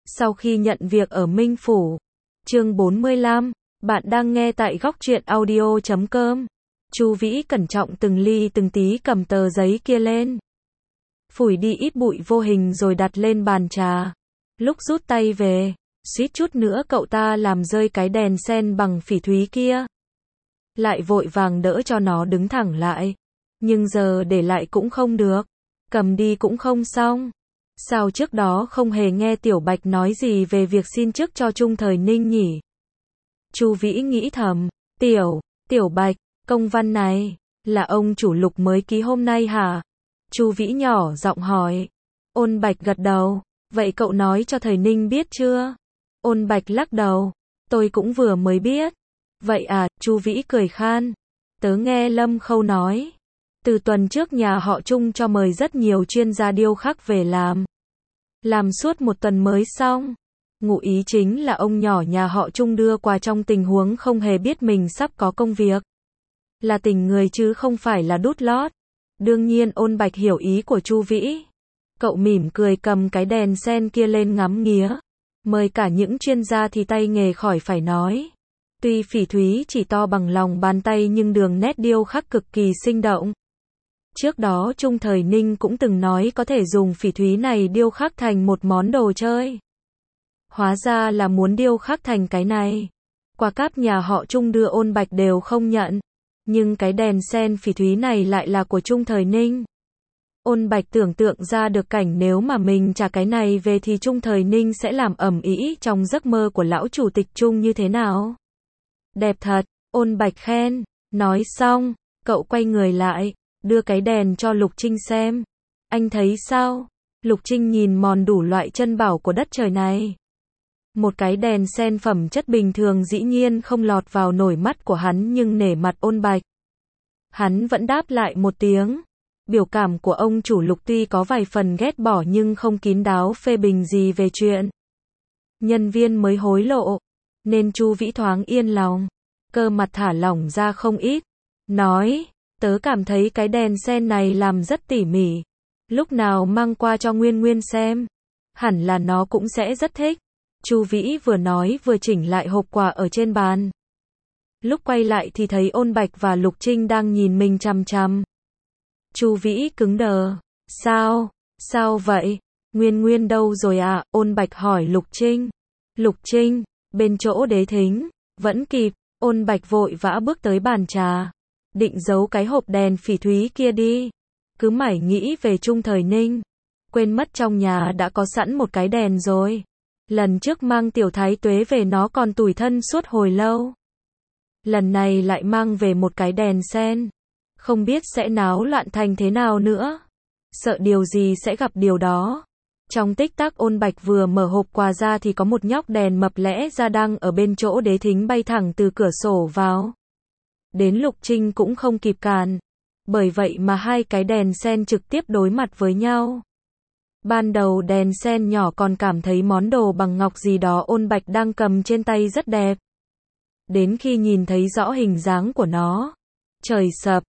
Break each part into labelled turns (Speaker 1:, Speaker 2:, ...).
Speaker 1: Sau khi nhận việc ở Minh Phủ. Chương 45, bạn đang nghe tại góc truyện audio.com. Chu Vĩ cẩn trọng từng ly từng tí cầm tờ giấy kia lên. Phủi đi ít bụi vô hình rồi đặt lên bàn trà. Lúc rút tay về, suýt chút nữa cậu ta làm rơi cái đèn sen bằng phỉ thúy kia. Lại vội vàng đỡ cho nó đứng thẳng lại. Nhưng giờ để lại cũng không được. Cầm đi cũng không xong. Sao trước đó không hề nghe Tiểu Bạch nói gì về việc xin chức cho Trung Thời Ninh nhỉ? Chu Vĩ nghĩ thầm, Tiểu Bạch, công văn này, là ông chủ Lục mới ký hôm nay hả? Chu Vĩ nhỏ giọng hỏi. Ôn Bạch gật đầu, vậy cậu nói cho Thời Ninh biết chưa? Ôn Bạch lắc đầu, tôi cũng vừa mới biết. Vậy à, Chu Vĩ cười khan. Tớ nghe Lâm Khâu nói. Từ tuần trước nhà họ Trung cho mời rất nhiều chuyên gia điêu khắc về làm. Làm suốt một tuần mới xong. Ngụ ý chính là ông nhỏ nhà họ Trung đưa quà trong tình huống không hề biết mình sắp có công việc. Là tình người chứ không phải là đút lót. Đương nhiên Ôn Bạch hiểu ý của Chu Vĩ. Cậu mỉm cười cầm cái đèn sen kia lên ngắm nghía. Mời cả những chuyên gia thì tay nghề khỏi phải nói. Tuy phỉ thúy chỉ to bằng lòng bàn tay nhưng đường nét điêu khắc cực kỳ sinh động. Trước đó Trung Thời Ninh cũng từng nói có thể dùng phỉ thúy này điêu khắc thành một món đồ chơi. Hóa ra là muốn điêu khắc thành cái này. Quà cáp nhà họ Trung đưa Ôn Bạch đều không nhận. Nhưng cái đèn sen phỉ thúy này lại là của Trung Thời Ninh. Ôn Bạch tưởng tượng ra được cảnh nếu mà mình trả cái này về thì Trung Thời Ninh sẽ làm ầm ĩ trong giấc mơ của lão chủ tịch Trung như thế nào. Đẹp thật, Ôn Bạch khen. Nói xong, cậu quay người lại, đưa cái đèn cho Lục Trinh xem. Anh thấy sao? Lục Trinh nhìn mòn đủ loại chân bảo của đất trời này. Một cái đèn sen phẩm chất bình thường dĩ nhiên không lọt vào nổi mắt của hắn nhưng nể mặt Ôn Bạch. Hắn vẫn đáp lại một tiếng. Biểu cảm của ông chủ Lục tuy có vài phần ghét bỏ nhưng không kín đáo phê bình gì về chuyện nhân viên mới hối lộ. Nên Chu Vĩ thoáng yên lòng. Cơ mặt thả lỏng ra không ít. Nói, tớ cảm thấy cái đèn sen này làm rất tỉ mỉ. Lúc nào mang qua cho Nguyên Nguyên xem. Hẳn là nó cũng sẽ rất thích. Chu Vĩ vừa nói vừa chỉnh lại hộp quà ở trên bàn. Lúc quay lại thì thấy Ôn Bạch và Lục Trinh đang nhìn mình chằm chằm. Chu Vĩ cứng đờ. Sao vậy? Nguyên Nguyên đâu rồi à? Ôn Bạch hỏi Lục Trinh. Lục Trinh, bên chỗ đế thính. Vẫn kịp. Ôn Bạch vội vã bước tới bàn trà. Định giấu cái hộp đèn phỉ thúy kia đi. Cứ mải nghĩ về Trung Thời Ninh. Quên mất trong nhà đã có sẵn một cái đèn rồi. Lần trước mang Tiểu Thái Tuế về nó còn tủi thân suốt hồi lâu. Lần này lại mang về một cái đèn sen. Không biết sẽ náo loạn thành thế nào nữa. Sợ điều gì sẽ gặp điều đó. Trong tích tắc Ôn Bạch vừa mở hộp quà ra thì có một nhóc đèn mập lẽ ra đang ở bên chỗ đế thính bay thẳng từ cửa sổ vào. Đến Lục Trinh cũng không kịp cản. Bởi vậy mà hai cái đèn sen trực tiếp đối mặt với nhau. Ban đầu đèn sen nhỏ còn cảm thấy món đồ bằng ngọc gì đó Ôn Bạch đang cầm trên tay rất đẹp. Đến khi nhìn thấy rõ hình dáng của nó. Trời sập,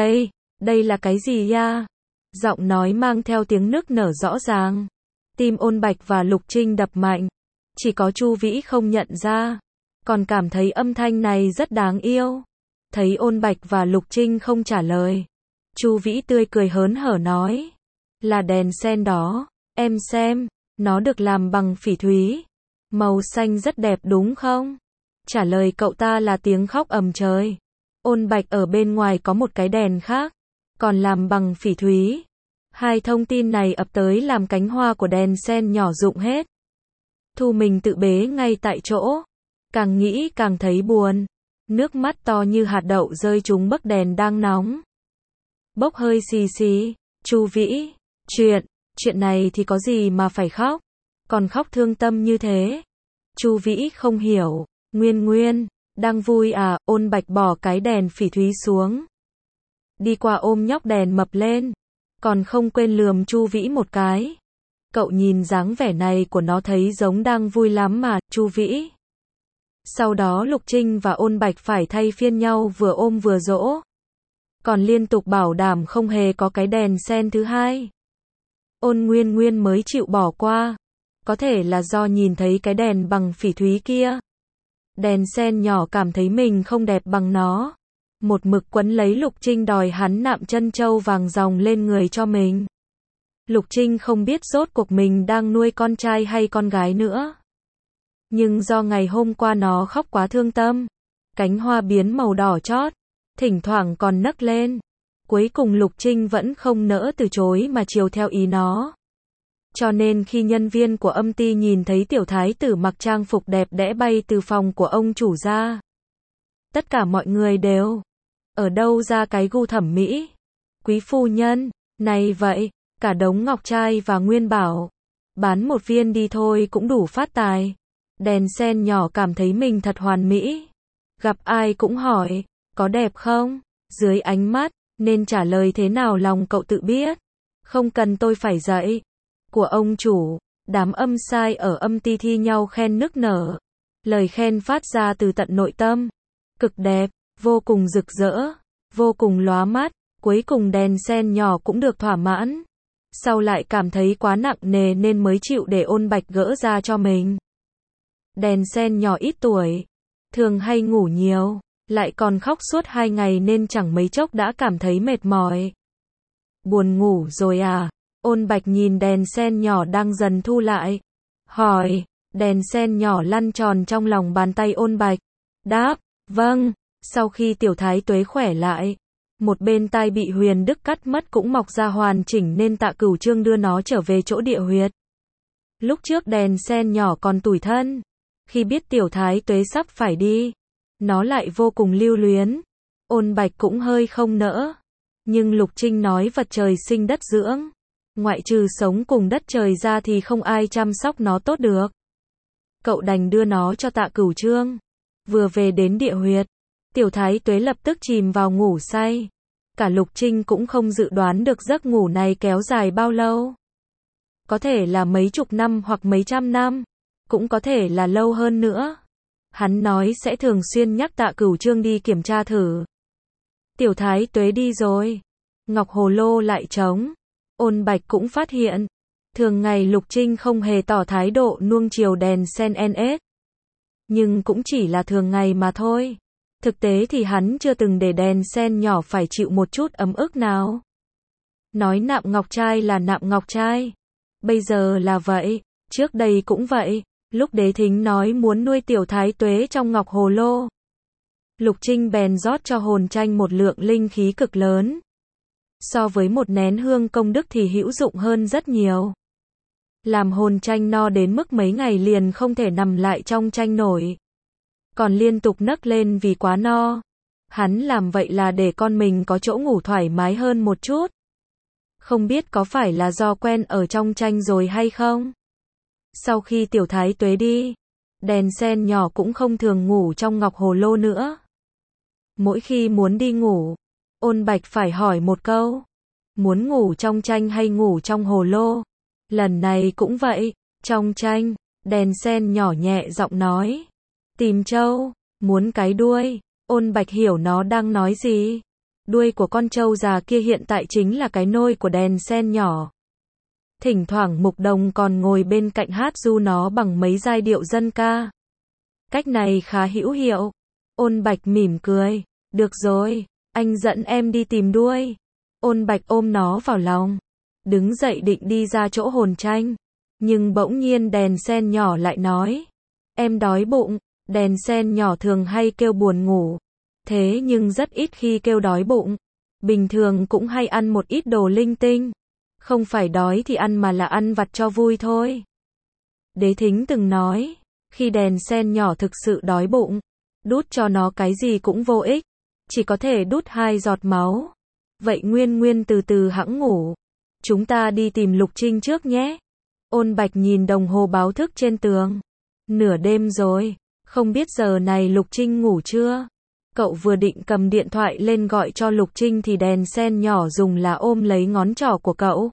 Speaker 1: đây là cái gì ya? Giọng nói mang theo tiếng nức nở rõ ràng. Tim Ôn Bạch và Lục Trinh đập mạnh. Chỉ có Chu Vĩ không nhận ra. Còn cảm thấy âm thanh này rất đáng yêu. Thấy Ôn Bạch và Lục Trinh không trả lời. Chu Vĩ tươi cười hớn hở nói. Là đèn sen đó. Em xem. Nó được làm bằng phỉ thúy. Màu xanh rất đẹp đúng không? Trả lời cậu ta là tiếng khóc ầm trời. Ôn Bạch ở bên ngoài có một cái đèn khác. Còn làm bằng phỉ thúy. Hai thông tin này ập tới làm cánh hoa của đèn sen nhỏ rụng hết. Thu mình tự bế ngay tại chỗ. Càng nghĩ càng thấy buồn. Nước mắt to như hạt đậu rơi trúng bấc đèn đang nóng. Bốc hơi xì xì. Chu Vĩ. Chuyện này thì có gì mà phải khóc. Còn khóc thương tâm như thế. Chu Vĩ không hiểu. Nguyên, đang vui à? Ôn Bạch bỏ cái đèn phỉ thúy xuống. Đi qua ôm nhóc đèn mập lên. Còn không quên lườm Chu Vĩ một cái. Cậu nhìn dáng vẻ này của nó thấy giống đang vui lắm mà, Chu Vĩ. Sau đó Lục Trinh và Ôn Bạch phải thay phiên nhau vừa ôm vừa dỗ. Còn liên tục bảo đảm không hề có cái đèn sen thứ hai. Ôn Nguyên Nguyên mới chịu bỏ qua. Có thể là do nhìn thấy cái đèn bằng phỉ thúy kia. Đèn sen nhỏ cảm thấy mình không đẹp bằng nó. Một mực quấn lấy Lục Trinh đòi hắn nạm trân châu vàng ròng lên người cho mình. Lục Trinh không biết rốt cuộc mình đang nuôi con trai hay con gái nữa. Nhưng do ngày hôm qua nó khóc quá thương tâm. Cánh hoa biến màu đỏ chót. Thỉnh thoảng còn nấc lên. Cuối cùng Lục Trinh vẫn không nỡ từ chối mà chiều theo ý nó. Cho nên khi nhân viên của âm ty nhìn thấy tiểu thái tử mặc trang phục đẹp đẽ bay từ phòng của ông chủ ra. Tất cả mọi người đều. Ở đâu ra cái gu thẩm mỹ? Quý phu nhân, này vậy, cả đống ngọc trai và nguyên bảo. Bán một viên đi thôi cũng đủ phát tài. Đèn sen nhỏ cảm thấy mình thật hoàn mỹ. Gặp ai cũng hỏi, có đẹp không? Dưới ánh mắt, nên trả lời thế nào lòng cậu tự biết. Không cần tôi phải dạy. Của ông chủ, đám âm sai ở âm ty thi nhau khen nức nở. Lời khen phát ra từ tận nội tâm. Cực đẹp, vô cùng rực rỡ, vô cùng lóa mắt. Cuối cùng đèn sen nhỏ cũng được thỏa mãn. Sau lại cảm thấy quá nặng nề nên mới chịu để Ôn Bạch gỡ ra cho mình. Đèn sen nhỏ ít tuổi, thường hay ngủ nhiều, lại còn khóc suốt 2 ngày nên chẳng mấy chốc đã cảm thấy mệt mỏi. Buồn ngủ rồi à? Ôn Bạch nhìn đèn sen nhỏ đang dần thu lại. Hỏi, đèn sen nhỏ lăn tròn trong lòng bàn tay Ôn Bạch. Đáp, vâng. Sau khi tiểu thái tuế khỏe lại, một bên tai bị Huyền Đức cắt mất cũng mọc ra hoàn chỉnh nên Tạ Cửu Trương đưa nó trở về chỗ địa huyệt. Lúc trước đèn sen nhỏ còn tủi thân. Khi biết tiểu thái tuế sắp phải đi, nó lại vô cùng lưu luyến. Ôn Bạch cũng hơi không nỡ. Nhưng Lục Trinh nói vật trời sinh đất dưỡng. Ngoại trừ sống cùng đất trời ra thì không ai chăm sóc nó tốt được. Cậu đành đưa nó cho Tạ Cửu Trương. Vừa về đến địa huyệt, tiểu thái tuế lập tức chìm vào ngủ say. Cả Lục Trinh cũng không dự đoán được giấc ngủ này kéo dài bao lâu. Có thể là mấy chục năm hoặc mấy trăm năm. Cũng có thể là lâu hơn nữa. Hắn nói sẽ thường xuyên nhắc Tạ Cửu Trương đi kiểm tra thử. Tiểu thái tuế đi rồi. Ngọc hồ lô lại trống. Ôn Bạch cũng phát hiện. Thường ngày Lục Trinh không hề tỏ thái độ nuông chiều đèn sen NS. Nhưng cũng chỉ là thường ngày mà thôi. Thực tế thì hắn chưa từng để đèn sen nhỏ phải chịu một chút ấm ức nào. Nói nạm ngọc trai là nạm ngọc trai. Bây giờ là vậy. Trước đây cũng vậy. Lúc Đế Thính nói muốn nuôi tiểu thái tuế trong ngọc hồ lô, Lục Trinh bèn rót cho hồn tranh một lượng linh khí cực lớn. So với một nén hương công đức thì hữu dụng hơn rất nhiều. Làm hồn tranh no đến mức mấy ngày liền không thể nằm lại trong tranh nổi. Còn liên tục nấc lên vì quá no. Hắn làm vậy là để con mình có chỗ ngủ thoải mái hơn một chút. Không biết có phải là do quen ở trong tranh rồi hay không? Sau khi tiểu thái tuế đi, đèn sen nhỏ cũng không thường ngủ trong ngọc hồ lô nữa. Mỗi khi muốn đi ngủ, Ôn Bạch phải hỏi một câu. Muốn ngủ trong tranh hay ngủ trong hồ lô? Lần này cũng vậy, trong tranh, đèn sen nhỏ nhẹ giọng nói. Tìm trâu, muốn cái đuôi. Ôn Bạch hiểu nó đang nói gì. Đuôi của con trâu già kia hiện tại chính là cái nôi của đèn sen nhỏ. Thỉnh thoảng Mục Đồng còn ngồi bên cạnh hát ru nó bằng mấy giai điệu dân ca. Cách này khá hữu hiệu. Ôn Bạch mỉm cười. Được rồi, anh dẫn em đi tìm đuôi. Ôn Bạch ôm nó vào lòng. Đứng dậy định đi ra chỗ hồn tranh. Nhưng bỗng nhiên đèn sen nhỏ lại nói. Em đói bụng. Đèn sen nhỏ thường hay kêu buồn ngủ. Thế nhưng rất ít khi kêu đói bụng. Bình thường cũng hay ăn một ít đồ linh tinh. Không phải đói thì ăn mà là ăn vặt cho vui thôi. Đế Thính từng nói, khi đèn sen nhỏ thực sự đói bụng, đút cho nó cái gì cũng vô ích, chỉ có thể đút 2 giọt máu. Vậy Nguyên Nguyên từ từ hẵng ngủ. Chúng ta đi tìm Lục Trinh trước nhé. Ôn Bạch nhìn đồng hồ báo thức trên tường. Nửa đêm rồi, không biết giờ này Lục Trinh ngủ chưa? Cậu vừa định cầm điện thoại lên gọi cho Lục Trinh thì đèn sen nhỏ dùng là ôm lấy ngón trỏ của cậu.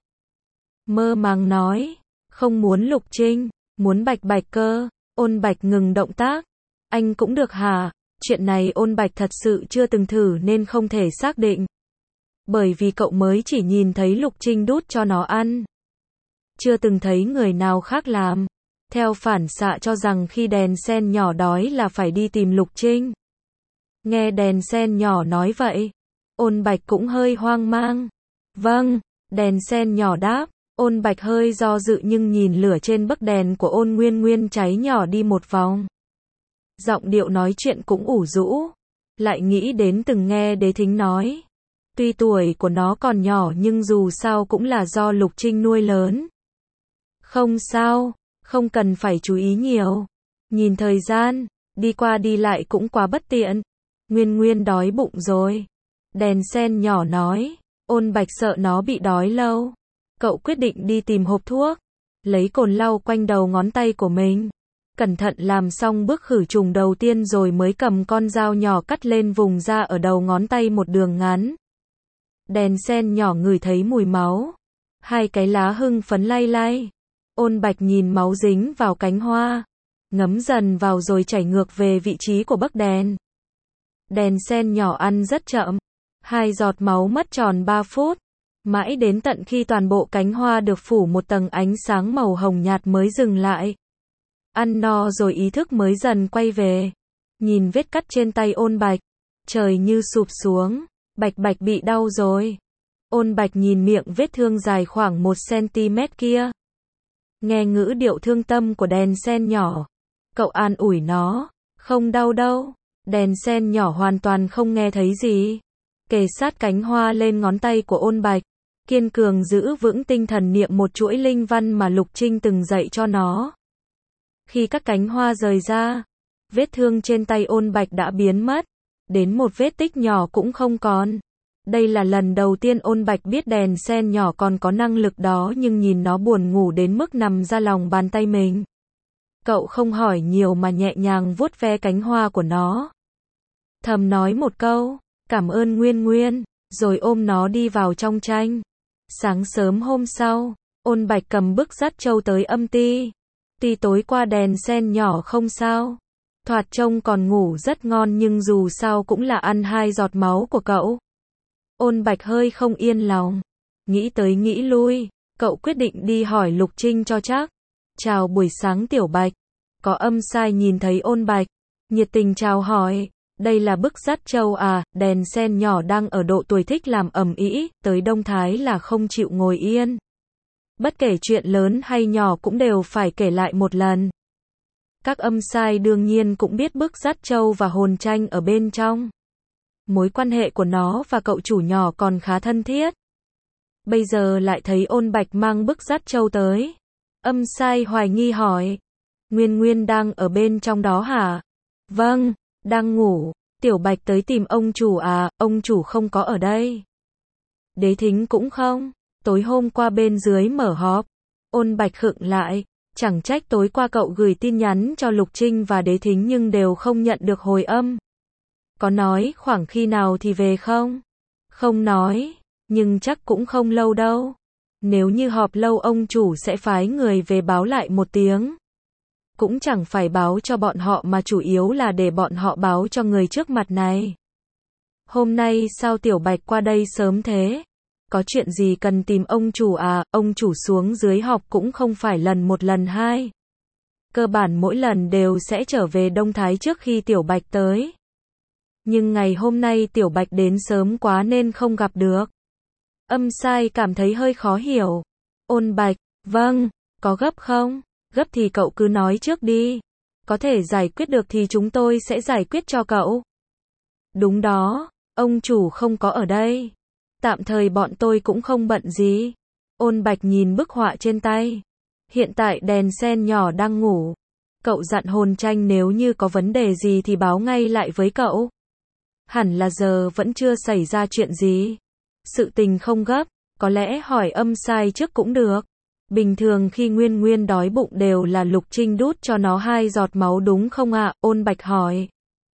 Speaker 1: Mơ màng nói, không muốn Lục Trinh, muốn Bạch Bạch cơ. Ôn Bạch ngừng động tác. Anh cũng được hả? Chuyện này Ôn Bạch thật sự chưa từng thử nên không thể xác định. Bởi vì cậu mới chỉ nhìn thấy Lục Trinh đút cho nó ăn. Chưa từng thấy người nào khác làm. theo phản xạ cho rằng khi đèn sen nhỏ đói là phải đi tìm Lục Trinh. Nghe đèn sen nhỏ nói vậy, Ôn Bạch cũng hơi hoang mang. Vâng, đèn sen nhỏ đáp. Ôn Bạch hơi do dự nhưng nhìn lửa trên bấc đèn của Ôn Nguyên Nguyên cháy nhỏ đi một vòng. Giọng điệu nói chuyện cũng ủ rũ. Lại nghĩ đến từng nghe Đế Thính nói. Tuy tuổi của nó còn nhỏ nhưng dù sao cũng là do Lục Trinh nuôi lớn. Không sao, không cần phải chú ý nhiều. Nhìn thời gian, đi qua đi lại cũng quá bất tiện. Nguyên Nguyên đói bụng rồi. Đèn sen nhỏ nói. Ôn Bạch sợ nó bị đói lâu. Cậu quyết định đi tìm hộp thuốc. Lấy cồn lau quanh đầu ngón tay của mình. Cẩn thận làm xong bước khử trùng đầu tiên rồi mới cầm con dao nhỏ cắt lên vùng da ở đầu ngón tay một đường ngắn. Đèn sen nhỏ ngửi thấy mùi máu. Hai cái lá hưng phấn lay lay. Ôn Bạch nhìn máu dính vào cánh hoa. Ngấm dần vào rồi chảy ngược về vị trí của bấc đèn. Đèn sen nhỏ ăn rất chậm. 2 giọt máu mất tròn 3 phút. Mãi đến tận khi toàn bộ cánh hoa được phủ một tầng ánh sáng màu hồng nhạt mới dừng lại. Ăn no rồi ý thức mới dần quay về. Nhìn vết cắt trên tay Ôn Bạch. Trời như sụp xuống. Bạch Bạch bị đau rồi. Ôn Bạch nhìn miệng vết thương dài khoảng 1 cm kia. Nghe ngữ điệu thương tâm của đèn sen nhỏ. Cậu an ủi nó. Không đau đâu. Đèn sen nhỏ hoàn toàn không nghe thấy gì. Kề sát cánh hoa lên ngón tay của Ôn Bạch. Kiên cường giữ vững tinh thần niệm một chuỗi linh văn mà Lục Trinh từng dạy cho nó. Khi các cánh hoa rời ra, vết thương trên tay Ôn Bạch đã biến mất. Đến một vết tích nhỏ cũng không còn. Đây là lần đầu tiên Ôn Bạch biết đèn sen nhỏ còn có năng lực đó nhưng nhìn nó buồn ngủ đến mức nằm ra lòng bàn tay mình. Cậu không hỏi nhiều mà nhẹ nhàng vuốt ve cánh hoa của nó. Thầm nói một câu, cảm ơn Nguyên Nguyên, rồi ôm nó đi vào trong tranh. Sáng sớm hôm sau, Ôn Bạch cầm bức dắt trâu tới âm ty. Tuy tối qua đèn sen nhỏ không sao. Thoạt trông còn ngủ rất ngon nhưng dù sao cũng là ăn 2 giọt máu của cậu. Ôn Bạch hơi không yên lòng. Nghĩ tới nghĩ lui, cậu quyết định đi hỏi Lục Trinh cho chắc. Chào buổi sáng Tiểu Bạch. Có âm sai nhìn thấy Ôn Bạch. Nhiệt tình chào hỏi. Đây là bức dắt trâu à, đèn sen nhỏ đang ở độ tuổi thích làm ầm ĩ, tới Đông Thái là không chịu ngồi yên. Bất kể chuyện lớn hay nhỏ cũng đều phải kể lại một lần. Các âm sai đương nhiên cũng biết bức dắt trâu và hồn tranh ở bên trong. Mối quan hệ của nó và cậu chủ nhỏ còn khá thân thiết. Bây giờ lại thấy Ôn Bạch mang bức dắt trâu tới. Âm sai hoài nghi hỏi. Nguyên Nguyên đang ở bên trong đó hả? Vâng, đang ngủ. Tiểu Bạch tới tìm ông chủ à, ông chủ không có ở đây. Đế Thính cũng không. Tối hôm qua bên dưới mở họp. Ôn Bạch khựng lại. Chẳng trách tối qua cậu gửi tin nhắn cho Lục Trinh và Đế Thính nhưng đều không nhận được hồi âm. Có nói khoảng khi nào thì về không? Không nói, nhưng chắc cũng không lâu đâu. Nếu như họp lâu ông chủ sẽ phái người về báo lại một tiếng. Cũng chẳng phải báo cho bọn họ mà chủ yếu là để bọn họ báo cho người trước mặt này. Hôm nay sao Tiểu Bạch qua đây sớm thế? Có chuyện gì cần tìm ông chủ à? Ông chủ xuống dưới họp cũng không phải lần một lần hai. Cơ bản mỗi lần đều sẽ trở về Đông Thái trước khi Tiểu Bạch tới. Nhưng ngày hôm nay Tiểu Bạch đến sớm quá nên không gặp được. Âm sai cảm thấy hơi khó hiểu. Ôn Bạch, vâng, có gấp không? Gấp thì cậu cứ nói trước đi. Có thể giải quyết được thì chúng tôi sẽ giải quyết cho cậu. Đúng đó, ông chủ không có ở đây. Tạm thời bọn tôi cũng không bận gì. Ôn Bạch nhìn bức họa trên tay. Hiện tại đèn sen nhỏ đang ngủ. Cậu dặn hồn tranh nếu như có vấn đề gì thì báo ngay lại với cậu. Hẳn là giờ vẫn chưa xảy ra chuyện gì. Sự tình không gấp, có lẽ hỏi âm sai trước cũng được. Bình thường khi Nguyên Nguyên đói bụng đều là Lục Trinh đút cho nó 2 giọt máu đúng không ạ? Ôn Bạch hỏi.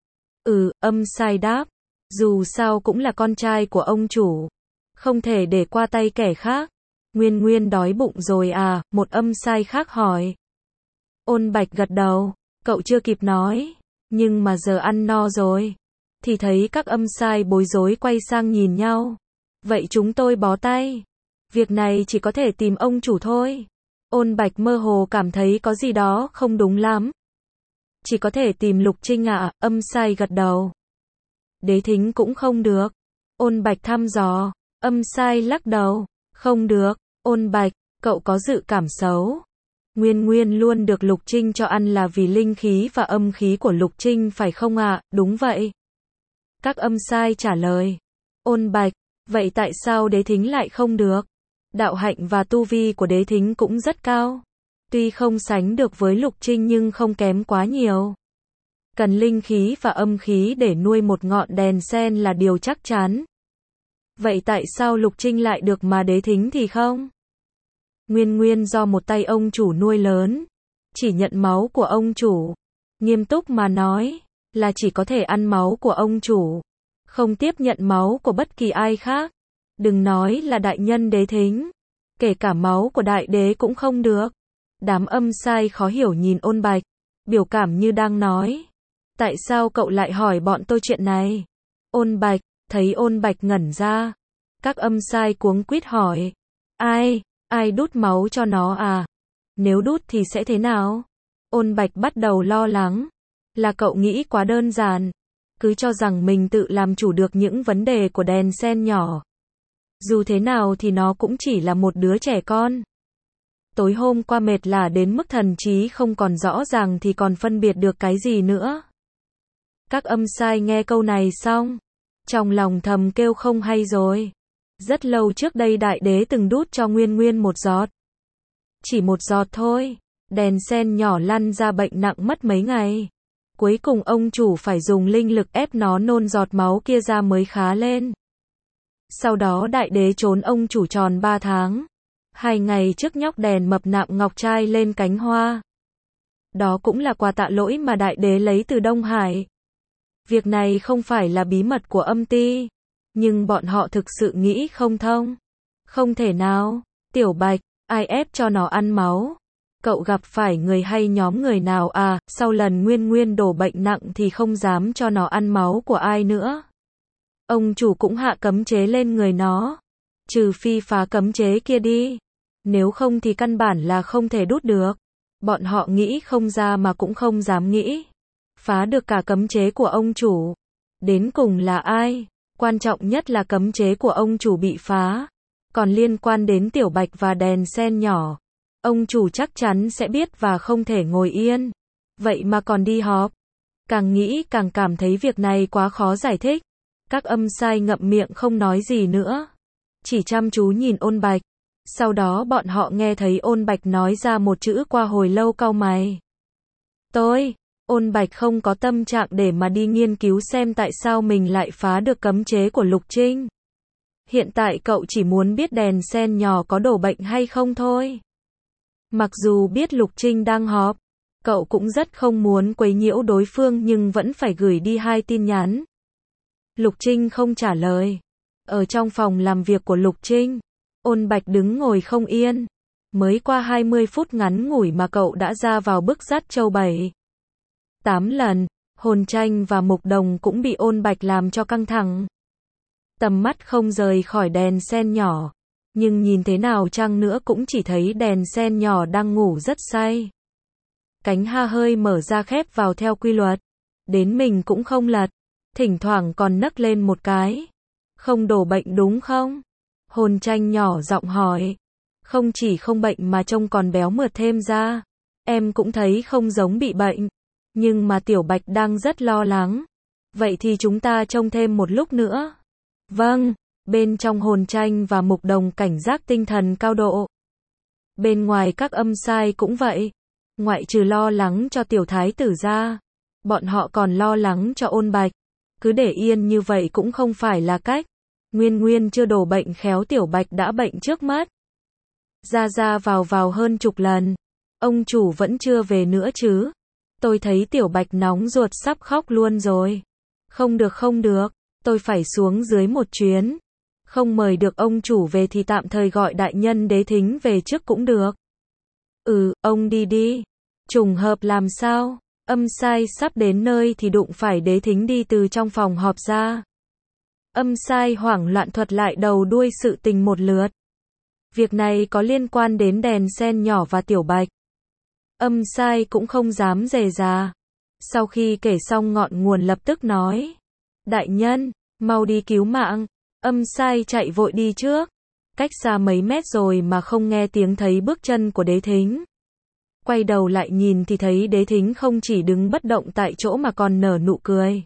Speaker 1: Âm sai đáp. Dù sao cũng là con trai của ông chủ. Không thể để qua tay kẻ khác. Nguyên Nguyên đói bụng rồi à? Một âm sai khác hỏi. Ôn Bạch gật đầu. Cậu chưa kịp nói. Nhưng mà giờ ăn no rồi. Thì thấy các âm sai bối rối quay sang nhìn nhau. Vậy chúng tôi bó tay. Việc này chỉ có thể tìm ông chủ thôi. Ôn Bạch mơ hồ cảm thấy có gì đó không đúng lắm. Chỉ có thể tìm Lục Trinh ạ, Âm Sai gật đầu. Đế thính cũng không được. Ôn Bạch thăm dò. Âm Sai lắc đầu. Không được. Ôn Bạch, cậu có dự cảm xấu. Nguyên Nguyên luôn được Lục Trinh cho ăn là vì linh khí và âm khí của Lục Trinh phải không ạ? Đúng vậy. Các Âm Sai trả lời. Ôn Bạch, vậy tại sao đế thính lại không được? Đạo hạnh và tu vi của đế thính cũng rất cao. Tuy không sánh được với Lục Trinh nhưng không kém quá nhiều. Cần linh khí và âm khí để nuôi một ngọn đèn sen là điều chắc chắn. Vậy tại sao Lục Trinh lại được mà đế thính thì không? Nguyên Nguyên do một tay ông chủ nuôi lớn. Chỉ nhận máu của ông chủ. Nghiêm túc mà nói, là chỉ có thể ăn máu của ông chủ. Không tiếp nhận máu của bất kỳ ai khác. Đừng nói là đại nhân đế thính. Kể cả máu của đại đế cũng không được. Đám Âm Sai khó hiểu nhìn Ôn Bạch. Biểu cảm như đang nói. Tại sao cậu lại hỏi bọn tôi chuyện này? Ôn Bạch, thấy Ôn Bạch ngẩn ra. Các Âm Sai cuống quýt hỏi. Ai đút máu cho nó à? Nếu đút thì sẽ thế nào? Ôn Bạch bắt đầu lo lắng. Là cậu nghĩ quá đơn giản. Cứ cho rằng mình tự làm chủ được những vấn đề của đèn sen nhỏ. Dù thế nào thì nó cũng chỉ là một đứa trẻ con. Tối hôm qua mệt lả đến mức thần trí không còn rõ ràng thì còn phân biệt được cái gì nữa. Các Âm Sai nghe câu này xong. Trong lòng thầm kêu không hay rồi. Rất lâu trước đây đại đế từng đút cho Nguyên Nguyên một giọt. Chỉ một giọt thôi. Đèn sen nhỏ lăn ra bệnh nặng mất mấy ngày. Cuối cùng ông chủ phải dùng linh lực ép nó nôn giọt máu kia ra mới khá lên. Sau đó đại đế trốn ông chủ tròn 3 tháng. 2 ngày trước nhóc đèn mập nạm ngọc trai lên cánh hoa. Đó cũng là quà tạ lỗi mà đại đế lấy từ Đông Hải. Việc này không phải là bí mật của Âm Ty. Nhưng bọn họ thực sự nghĩ không thông. Không thể nào. Tiểu Bạch, ai ép cho nó ăn máu? Cậu gặp phải người hay nhóm người nào à? Sau lần Nguyên Nguyên đổ bệnh nặng thì không dám cho nó ăn máu của ai nữa. Ông chủ cũng hạ cấm chế lên người nó. Trừ phi phá cấm chế kia đi. Nếu không thì căn bản là không thể đút được. Bọn họ nghĩ không ra mà cũng không dám nghĩ. Phá được cả cấm chế của ông chủ. Đến cùng là ai? Quan trọng nhất là cấm chế của ông chủ bị phá. Còn liên quan đến Tiểu Bạch và đèn sen nhỏ. Ông chủ chắc chắn sẽ biết và không thể ngồi yên. Vậy mà còn đi họp. Càng nghĩ càng cảm thấy việc này quá khó giải thích. Các Âm Sai ngậm miệng không nói gì nữa. Chỉ chăm chú nhìn Ôn Bạch. Sau đó bọn họ nghe thấy Ôn Bạch nói ra một chữ qua hồi lâu cau mày. Ôn Bạch không có tâm trạng để mà đi nghiên cứu xem tại sao mình lại phá được cấm chế của Lục Trinh. Hiện tại cậu chỉ muốn biết đèn sen nhỏ có đổ bệnh hay không thôi. Mặc dù biết Lục Trinh đang họp, cậu cũng rất không muốn quấy nhiễu đối phương nhưng vẫn phải gửi đi 2 tin nhắn. Lục Trinh không trả lời. Ở trong phòng làm việc của Lục Trinh, Ôn Bạch đứng ngồi không yên. Mới qua 20 phút ngắn ngủi mà cậu đã ra vào bức dắt châu 7-8 lần. Hồn Tranh và Mục Đồng cũng bị Ôn Bạch làm cho căng thẳng. Tầm mắt không rời khỏi đèn sen nhỏ. Nhưng nhìn thế nào chăng nữa cũng chỉ thấy đèn sen nhỏ đang ngủ rất say. Cánh ha hơi mở ra khép vào theo quy luật. Đến mình cũng không lật. Thỉnh thoảng còn nấc lên một cái. Không đổ bệnh đúng không? Hồn Tranh nhỏ giọng hỏi. Không chỉ không bệnh mà trông còn béo mượt thêm ra. Em cũng thấy không giống bị bệnh. Nhưng mà Tiểu Bạch đang rất lo lắng. Vậy thì chúng ta trông thêm một lúc nữa. Vâng. Bên trong Hồn Tranh và Mục Đồng cảnh giác tinh thần cao độ. Bên ngoài các Âm Sai cũng vậy. Ngoại trừ lo lắng cho Tiểu Thái tử ra. Bọn họ còn lo lắng cho Ôn Bạch. Cứ để yên như vậy cũng không phải là cách. Nguyên Nguyên chưa đổ bệnh khéo Tiểu Bạch đã bệnh trước mắt. Ra vào hơn chục lần. Ông chủ vẫn chưa về nữa chứ. Tôi thấy Tiểu Bạch nóng ruột sắp khóc luôn rồi. Không được. Tôi phải xuống dưới một chuyến. Không mời được ông chủ về thì tạm thời gọi đại nhân đế thính về trước cũng được. Ông đi. Trùng hợp làm sao? Âm Sai sắp đến nơi thì đụng phải đế thính đi từ trong phòng họp ra. Âm Sai hoảng loạn thuật lại đầu đuôi sự tình một lượt. Việc này có liên quan đến đèn sen nhỏ và Tiểu Bạch. Âm Sai cũng không dám dè dà. Sau khi kể xong ngọn nguồn lập tức nói. Đại nhân, mau đi cứu mạng. Âm Sai chạy vội đi trước. Cách xa mấy mét rồi mà không nghe tiếng thấy bước chân của Đế Thính. Quay đầu lại nhìn thì thấy Đế Thính không chỉ đứng bất động tại chỗ mà còn nở nụ cười.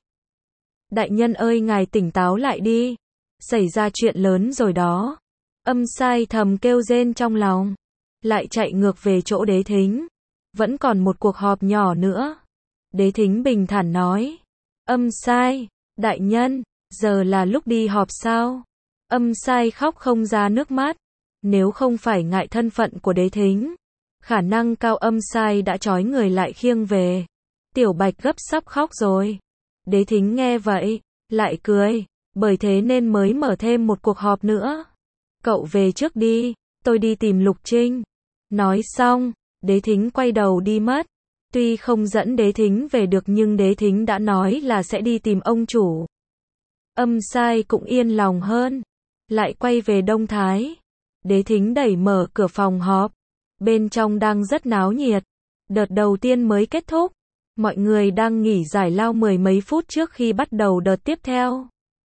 Speaker 1: Đại nhân ơi, ngài tỉnh táo lại đi. Xảy ra chuyện lớn rồi đó. Âm Sai thầm kêu rên trong lòng. Lại chạy ngược về chỗ Đế Thính. Vẫn còn một cuộc họp nhỏ nữa. Đế Thính bình thản nói. Âm Sai, đại nhân, giờ là lúc đi họp sao? Âm Sai khóc không ra nước mắt. Nếu không phải ngại thân phận của Đế Thính, khả năng cao Âm Sai đã trói người lại khiêng về. Tiểu Bạch gấp sắp khóc rồi. Đế Thính nghe vậy, lại cười, bởi thế nên mới mở thêm một cuộc họp nữa. Cậu về trước đi, tôi đi tìm Lục Trinh. Nói xong, Đế Thính quay đầu đi mất. Tuy không dẫn Đế Thính về được nhưng Đế Thính đã nói là sẽ đi tìm ông chủ. Âm Sai cũng yên lòng hơn. Lại quay về Đông Thái. Đế Thính đẩy mở cửa phòng họp. Bên trong đang rất náo nhiệt. Đợt đầu tiên mới kết thúc. Mọi người đang nghỉ giải lao mười mấy phút trước khi bắt đầu đợt tiếp theo.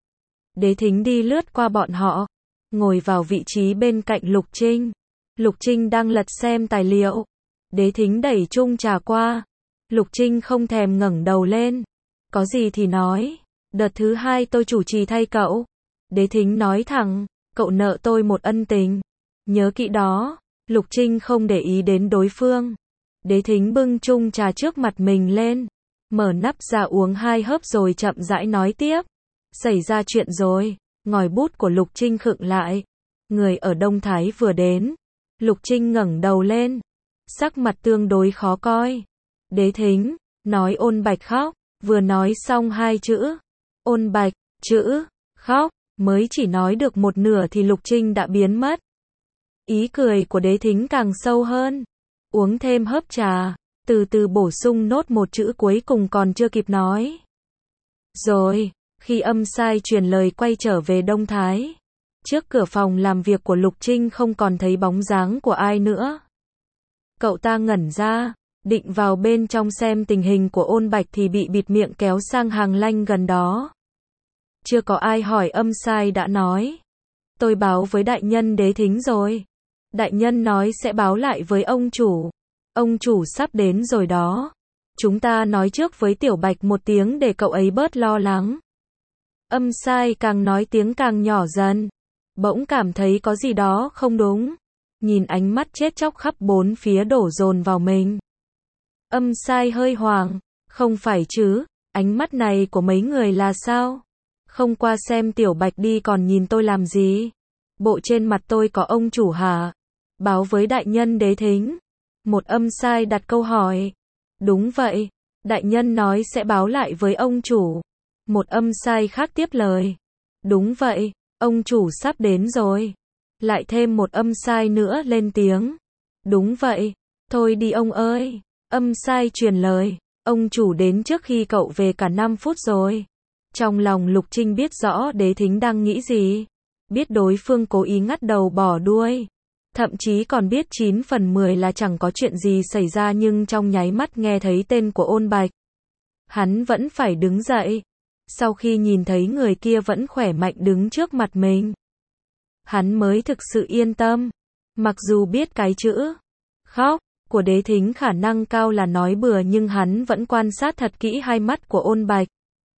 Speaker 1: Đế Thính đi lướt qua bọn họ. Ngồi vào vị trí bên cạnh Lục Trinh. Lục Trinh đang lật xem tài liệu. Đế Thính đẩy chung trà qua. Lục Trinh không thèm ngẩng đầu lên. Có gì thì nói. Đợt thứ 2 tôi chủ trì thay cậu. Đế Thính nói thẳng. Cậu nợ tôi một ân tình. Nhớ kỹ đó. Lục Trinh không để ý đến đối phương. Đế Thính bưng chung trà trước mặt mình lên. Mở nắp ra uống 2 hớp rồi chậm rãi nói tiếp. Xảy ra chuyện rồi. Ngòi bút của Lục Trinh khựng lại. Người ở Đông Thái vừa đến. Lục Trinh ngẩng đầu lên. Sắc mặt tương đối khó coi. Đế Thính, nói Ôn Bạch khóc. Vừa nói xong 2 chữ. Ôn Bạch, chữ, khóc. Mới chỉ nói được một nửa thì Lục Trinh đã biến mất. Ý cười của Đế Thính càng sâu hơn. Uống thêm hớp trà. Từ từ bổ sung nốt một chữ cuối cùng còn chưa kịp nói. Rồi, khi Âm Sai truyền lời quay trở về Đông Thái. Trước cửa phòng làm việc của Lục Trinh không còn thấy bóng dáng của ai nữa. Cậu ta ngẩn ra, định vào bên trong xem tình hình của Ôn Bạch thì bị bịt miệng kéo sang hàng lanh gần đó. Chưa có ai hỏi Âm Sai đã nói. Tôi báo với đại nhân Đế Thính rồi. Đại nhân nói sẽ báo lại với ông chủ. Ông chủ sắp đến rồi đó. Chúng ta nói trước với Tiểu Bạch một tiếng để cậu ấy bớt lo lắng. Âm Sai càng nói tiếng càng nhỏ dần. Bỗng cảm thấy có gì đó không đúng. Nhìn ánh mắt chết chóc khắp bốn phía đổ dồn vào mình. Âm Sai hơi hoảng. Không phải chứ, ánh mắt này của mấy người là sao? Không qua xem Tiểu Bạch đi còn nhìn tôi làm gì? Bộ trên mặt tôi có ông chủ hả? Báo với đại nhân Đế Thính. Một Âm Sai đặt câu hỏi. Đúng vậy, đại nhân nói sẽ báo lại với ông chủ. Một Âm Sai khác tiếp lời. Đúng vậy, ông chủ sắp đến rồi. Lại thêm một Âm Sai nữa lên tiếng. Đúng vậy, thôi đi ông ơi. Âm Sai truyền lời. Ông chủ đến trước khi cậu về cả 5 phút rồi. Trong lòng Lục Trinh biết rõ Đế Thính đang nghĩ gì. Biết đối phương cố ý ngắt đầu bỏ đuôi. Thậm chí còn biết 9 phần 10 là chẳng có chuyện gì xảy ra, nhưng trong nháy mắt nghe thấy tên của Ôn Bạch. Hắn vẫn phải đứng dậy. Sau khi nhìn thấy người kia vẫn khỏe mạnh đứng trước mặt mình. Hắn mới thực sự yên tâm. Mặc dù biết cái chữ khóc của Đế Thính khả năng cao là nói bừa, nhưng hắn vẫn quan sát thật kỹ hai mắt của Ôn Bạch.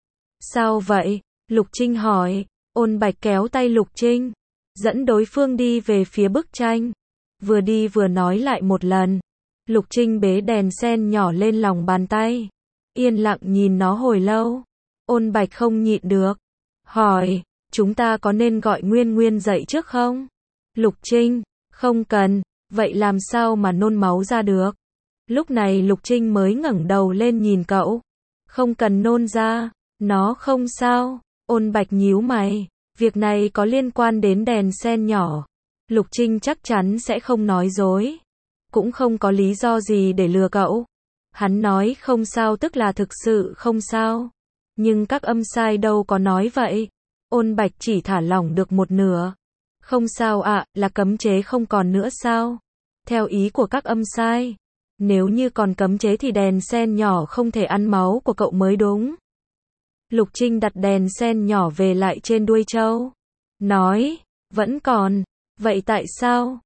Speaker 1: Sao vậy? Lục Trinh hỏi. Ôn Bạch kéo tay Lục Trinh, dẫn đối phương đi về phía bức tranh. Vừa đi vừa nói lại một lần. Lục Trinh bế đèn sen nhỏ lên lòng bàn tay. Yên lặng nhìn nó hồi lâu. Ôn Bạch không nhịn được. Hỏi, chúng ta có nên gọi Nguyên Nguyên dậy trước không? Lục Trinh, không cần, vậy làm sao mà nôn máu ra được? Lúc này Lục Trinh mới ngẩng đầu lên nhìn cậu. Không cần nôn ra, nó không sao. Ôn Bạch nhíu mày. Việc này có liên quan đến đèn sen nhỏ. Lục Trinh chắc chắn sẽ không nói dối. Cũng không có lý do gì để lừa cậu. Hắn nói không sao tức là thực sự không sao. Nhưng các Âm Sai đâu có nói vậy. Ôn Bạch chỉ thả lỏng được một nửa. Không sao ạ, là cấm chế không còn nữa sao? Theo ý của các âm sai, nếu như còn cấm chế thì đèn sen nhỏ không thể ăn máu của cậu mới đúng. Lục Trinh đặt đèn sen nhỏ về lại trên đuôi trâu. Nói, vẫn còn. Vậy tại sao?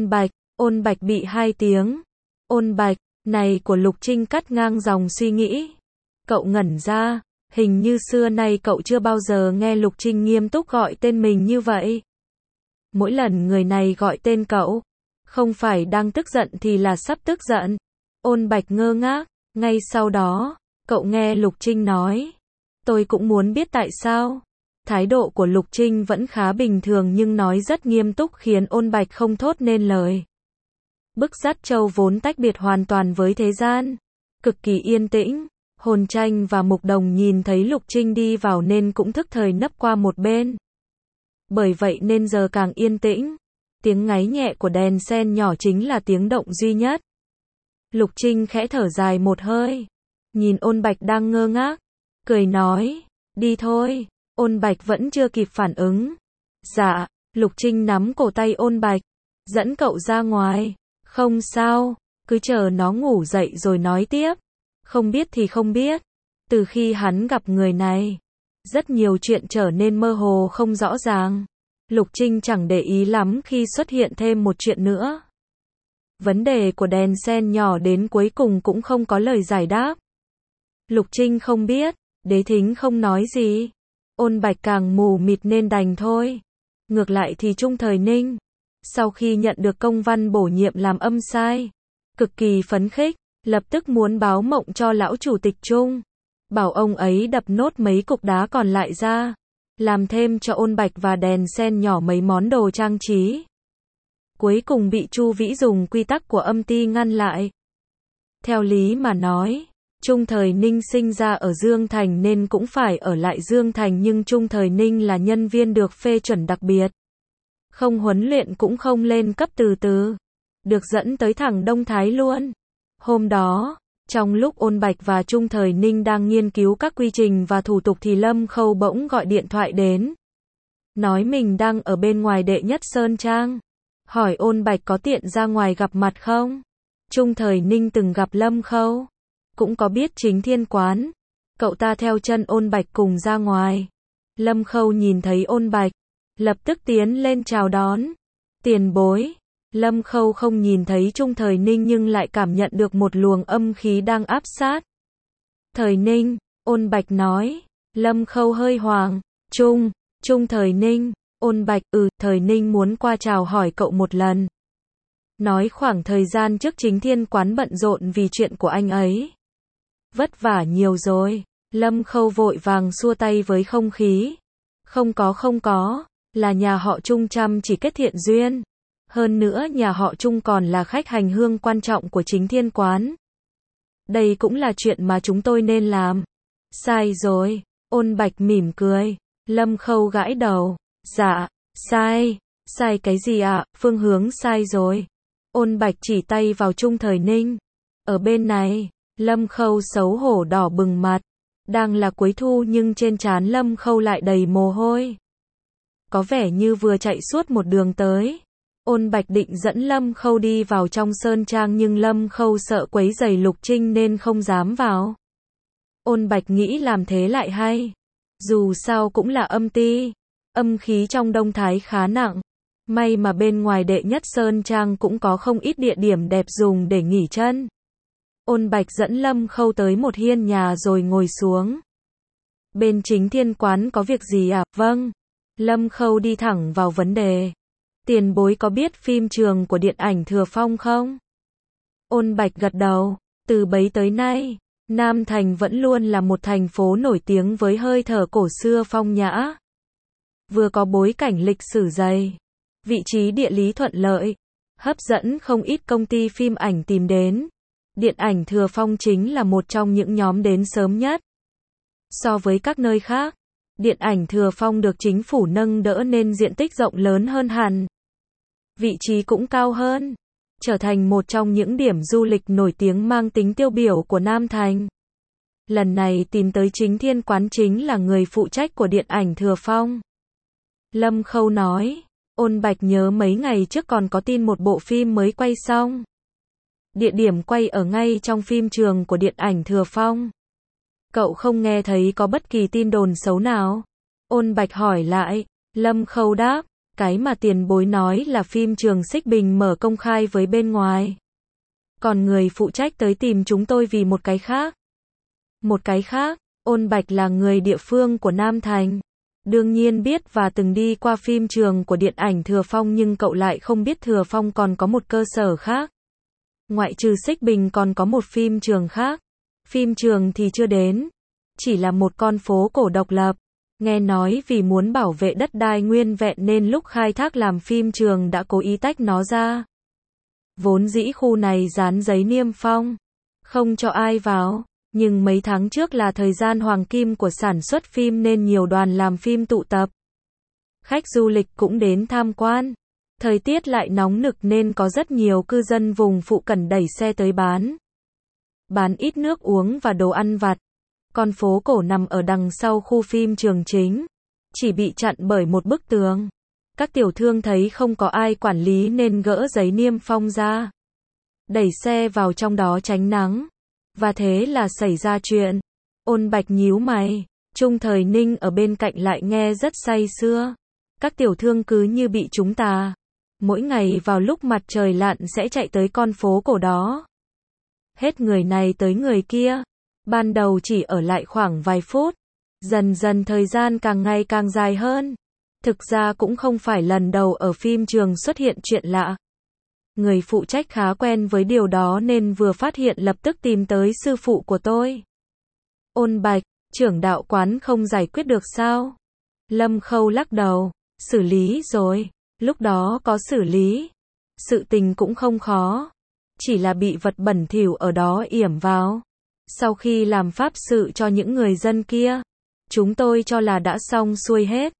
Speaker 1: Ôn Bạch bị 2 tiếng. Ôn Bạch, này của Lục Trinh cắt ngang dòng suy nghĩ. Cậu ngẩn ra, hình như xưa nay cậu chưa bao giờ nghe Lục Trinh nghiêm túc gọi tên mình như vậy. Mỗi lần người này gọi tên cậu, không phải đang tức giận thì là sắp tức giận. Ôn Bạch ngơ ngác, ngay sau đó, cậu nghe Lục Trinh nói. Tôi cũng muốn biết tại sao. Thái độ của Lục Trinh vẫn khá bình thường nhưng nói rất nghiêm túc khiến Ôn Bạch không thốt nên lời. Bức dắt châu vốn tách biệt hoàn toàn với thế gian, cực kỳ yên tĩnh. Hồn Tranh và Mục Đồng nhìn thấy Lục Trinh đi vào nên cũng thức thời nấp qua một bên. Bởi vậy nên giờ càng yên tĩnh. Tiếng ngáy nhẹ của đèn sen nhỏ chính là tiếng động duy nhất. Lục Trinh khẽ thở dài một hơi, nhìn Ôn Bạch đang ngơ ngác, cười nói, đi thôi. Ôn Bạch vẫn chưa kịp phản ứng. Dạ, Lục Trinh nắm cổ tay Ôn Bạch, dẫn cậu ra ngoài. Không sao, cứ chờ nó ngủ dậy rồi nói tiếp. Không biết thì không biết. Từ khi hắn gặp người này, rất nhiều chuyện trở nên mơ hồ không rõ ràng. Lục Trinh chẳng để ý lắm khi xuất hiện thêm một chuyện nữa. Vấn đề của đèn sen nhỏ đến cuối cùng cũng không có lời giải đáp. Lục Trinh không biết, Đế Thính không nói gì. Ôn Bạch càng mù mịt nên đành thôi. Ngược lại thì Trung Thời Ninh, sau khi nhận được công văn bổ nhiệm làm âm sai, cực kỳ phấn khích, lập tức muốn báo mộng cho lão chủ tịch Trung, bảo ông ấy đập nốt mấy cục đá còn lại ra, làm thêm cho Ôn Bạch và đèn sen nhỏ mấy món đồ trang trí. Cuối cùng bị Chu Vĩ dùng quy tắc của âm ty ngăn lại. Theo lý mà nói, Trung Thời Ninh sinh ra ở Dương Thành nên cũng phải ở lại Dương Thành, nhưng Trung Thời Ninh là nhân viên được phê chuẩn đặc biệt. Không huấn luyện cũng không lên cấp từ từ. Được dẫn tới thẳng Đông Thái luôn. Hôm đó, trong lúc Ôn Bạch và Trung Thời Ninh đang nghiên cứu các quy trình và thủ tục thì Lâm Khâu bỗng gọi điện thoại đến. Nói mình đang ở bên ngoài Đệ Nhất Sơn Trang. Hỏi Ôn Bạch có tiện ra ngoài gặp mặt không? Trung Thời Ninh từng gặp Lâm Khâu, cũng có biết Chính Thiên Quán. Cậu ta theo chân Ôn Bạch cùng ra ngoài. Lâm Khâu nhìn thấy Ôn Bạch, lập tức tiến lên chào đón. Tiền bối. Lâm Khâu không nhìn thấy Trung Thời Ninh nhưng lại cảm nhận được một luồng âm khí đang áp sát. Thời Ninh, Ôn Bạch nói. Lâm Khâu hơi hoảng. Trung Thời Ninh. Ôn Bạch, Thời Ninh muốn qua chào hỏi cậu một lần. Nói khoảng thời gian trước Chính Thiên Quán bận rộn vì chuyện của anh ấy. Vất vả nhiều rồi. Lâm Khâu vội vàng xua tay với không khí. Không có, là nhà họ Trung chăm chỉ kết thiện duyên. Hơn nữa nhà họ Trung còn là khách hành hương quan trọng của Chính Thiên Quán. Đây cũng là chuyện mà chúng tôi nên làm. Sai rồi. Ôn Bạch mỉm cười. Lâm Khâu gãi đầu. Dạ, sai cái gì ạ? Phương hướng sai rồi. Ôn Bạch chỉ tay vào Trung Thời Ninh. Ở bên này, Lâm Khâu xấu hổ đỏ bừng mặt. Đang là cuối thu nhưng trên trán Lâm Khâu lại đầy mồ hôi. Có vẻ như vừa chạy suốt một đường tới. Ôn Bạch định dẫn Lâm Khâu đi vào trong sơn trang nhưng Lâm Khâu sợ quấy rầy Lục Trinh nên không dám vào. Ôn Bạch nghĩ làm thế lại hay. Dù sao cũng là âm ty. Âm khí trong Đông Thái khá nặng. May mà bên ngoài Đệ Nhất Sơn Trang cũng có không ít địa điểm đẹp dùng để nghỉ chân. Ôn Bạch dẫn Lâm Khâu tới một hiên nhà rồi ngồi xuống. Bên Chính Thiên Quán có việc gì à? Vâng. Lâm Khâu đi thẳng vào vấn đề. Tiền bối có biết phim trường của điện ảnh Thừa Phong không? Ôn Bạch gật đầu. Từ bấy tới nay, Nam Thành vẫn luôn là một thành phố nổi tiếng với hơi thở cổ xưa phong nhã. Vừa có bối cảnh lịch sử dày, vị trí địa lý thuận lợi, hấp dẫn không ít công ty phim ảnh tìm đến. Điện ảnh Thừa Phong chính là một trong những nhóm đến sớm nhất. So với các nơi khác, điện ảnh Thừa Phong được chính phủ nâng đỡ nên diện tích rộng lớn hơn hẳn. Vị trí cũng cao hơn, trở thành một trong những điểm du lịch nổi tiếng mang tính tiêu biểu của Nam Thành. Lần này tìm tới Chính Thiên Quán chính là người phụ trách của điện ảnh Thừa Phong. Lâm Khâu nói, Ôn Bạch nhớ mấy ngày trước còn có tin một bộ phim mới quay xong. Địa điểm quay ở ngay trong phim trường của điện ảnh Thừa Phong. Cậu không nghe thấy có bất kỳ tin đồn xấu nào? Ôn Bạch hỏi lại. Lâm Khâu đáp, cái mà tiền bối nói là phim trường Xích Bình mở công khai với bên ngoài. Còn người phụ trách tới tìm chúng tôi vì một cái khác. Một cái khác? Ôn Bạch là người địa phương của Nam Thành. Đương nhiên biết và từng đi qua phim trường của điện ảnh Thừa Phong, nhưng cậu lại không biết Thừa Phong còn có một cơ sở khác. Ngoại trừ Xích Bình còn có một phim trường khác. Phim trường thì chưa đến. Chỉ là một con phố cổ độc lập. Nghe nói vì muốn bảo vệ đất đai nguyên vẹn nên lúc khai thác làm phim trường đã cố ý tách nó ra. Vốn dĩ khu này dán giấy niêm phong, không cho ai vào. Nhưng mấy tháng trước là thời gian hoàng kim của sản xuất phim nên nhiều đoàn làm phim tụ tập. Khách du lịch cũng đến tham quan. Thời tiết lại nóng nực nên có rất nhiều cư dân vùng phụ cận đẩy xe tới bán ít nước uống và đồ ăn vặt. Con phố cổ nằm ở đằng sau khu phim trường chính, chỉ bị chặn bởi một bức tường. Các tiểu thương thấy không có ai quản lý nên gỡ giấy niêm phong ra, đẩy xe vào trong đó tránh nắng. Và thế là xảy ra chuyện. Ôn Bạch nhíu mày. Trung Thời Ninh ở bên cạnh lại nghe rất say sưa. Các tiểu thương cứ như bị trúng tà. Mỗi ngày vào lúc mặt trời lặn sẽ chạy tới con phố cổ đó. Hết người này tới người kia. Ban đầu chỉ ở lại khoảng vài phút. Dần dần thời gian càng ngày càng dài hơn. Thực ra cũng không phải lần đầu ở phim trường xuất hiện chuyện lạ. Người phụ trách khá quen với điều đó nên vừa phát hiện lập tức tìm tới sư phụ của tôi. Ôn Bạch, trưởng đạo quán không giải quyết được sao? Lâm Khâu lắc đầu. Xử lý rồi. Lúc đó có xử lý. Sự tình cũng không khó. Chỉ là bị vật bẩn thỉu ở đó yểm vào. Sau khi làm pháp sự cho những người dân kia, chúng tôi cho là đã xong xuôi hết.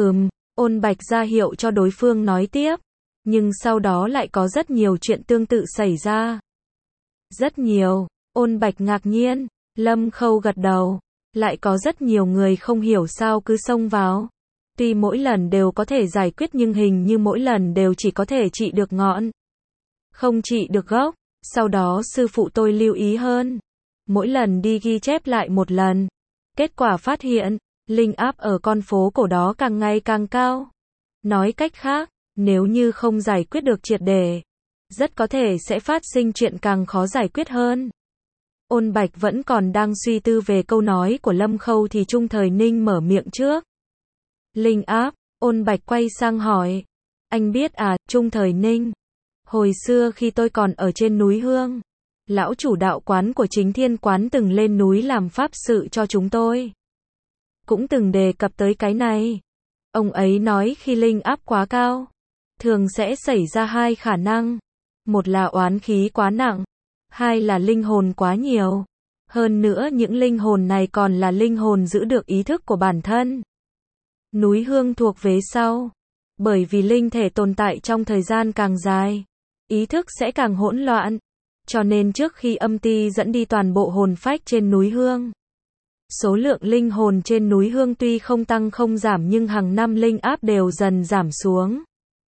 Speaker 1: Ôn Bạch ra hiệu cho đối phương nói tiếp. Nhưng sau đó lại có rất nhiều chuyện tương tự xảy ra. Rất nhiều. Ôn Bạch ngạc nhiên. Lâm Khâu gật đầu. Lại có rất nhiều người không hiểu sao cứ xông vào. Tuy mỗi lần đều có thể giải quyết nhưng hình như mỗi lần đều chỉ có thể trị được ngọn, không trị được gốc. Sau đó sư phụ tôi lưu ý hơn. Mỗi lần đi ghi chép lại một lần. Kết quả phát hiện, linh áp ở con phố cổ đó càng ngày càng cao. Nói cách khác, nếu như không giải quyết được triệt để, rất có thể sẽ phát sinh chuyện càng khó giải quyết hơn. Ôn Bạch vẫn còn đang suy tư về câu nói của Lâm Khâu thì Trung Thời Ninh mở miệng trước. Linh áp, Ôn Bạch quay sang hỏi. Anh biết à, Trung Thời Ninh. Hồi xưa khi tôi còn ở trên núi Hương, lão chủ đạo quán của Chính Thiên quán từng lên núi làm pháp sự cho chúng tôi. Cũng từng đề cập tới cái này. Ông ấy nói khi linh áp quá cao, thường sẽ xảy ra hai khả năng. Một là oán khí quá nặng, hai là linh hồn quá nhiều. Hơn nữa những linh hồn này còn là linh hồn giữ được ý thức của bản thân. Núi Hương thuộc vế sau. Bởi vì linh thể tồn tại trong thời gian càng dài, ý thức sẽ càng hỗn loạn. Cho nên trước khi âm ti dẫn đi toàn bộ hồn phách trên núi Hương, số lượng linh hồn trên núi Hương tuy không tăng không giảm nhưng hàng năm linh áp đều dần giảm xuống.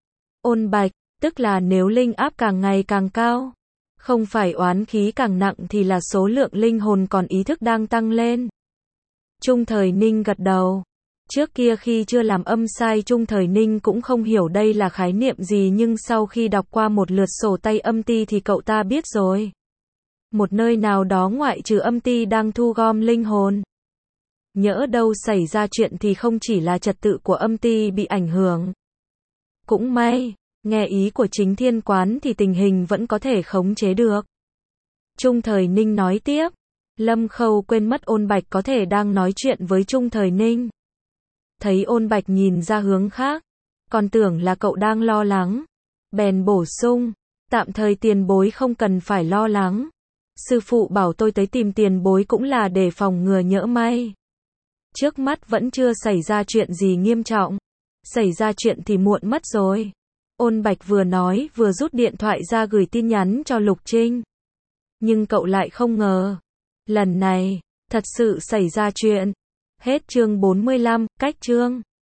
Speaker 1: Ôn Bạch, tức là nếu linh áp càng ngày càng cao, không phải oán khí càng nặng thì là số lượng linh hồn còn ý thức đang tăng lên. Trung Thời Ninh gật đầu. Trước kia khi chưa làm âm sai Trung Thời Ninh cũng không hiểu đây là khái niệm gì nhưng sau khi đọc qua một lượt sổ tay âm ti thì cậu ta biết rồi. Một nơi nào đó ngoại trừ âm ti đang thu gom linh hồn. Nhỡ đâu xảy ra chuyện thì không chỉ là trật tự của âm ti bị ảnh hưởng. Cũng may, nghe ý của Chính Thiên quán thì tình hình vẫn có thể khống chế được. Trung Thời Ninh nói tiếp. Lâm Khâu quên mất Ôn Bạch có thể đang nói chuyện với Trung Thời Ninh. Thấy Ôn Bạch nhìn ra hướng khác, còn tưởng là cậu đang lo lắng. Bèn bổ sung, tạm thời tiền bối không cần phải lo lắng. Sư phụ bảo tôi tới tìm tiền bối cũng là để phòng ngừa nhỡ may. Trước mắt vẫn chưa xảy ra chuyện gì nghiêm trọng. Xảy ra chuyện thì muộn mất rồi. Ôn Bạch vừa nói vừa rút điện thoại ra gửi tin nhắn cho Lục Trinh. Nhưng cậu lại không ngờ, lần này, thật sự xảy ra chuyện. Hết chương 45, cách chương.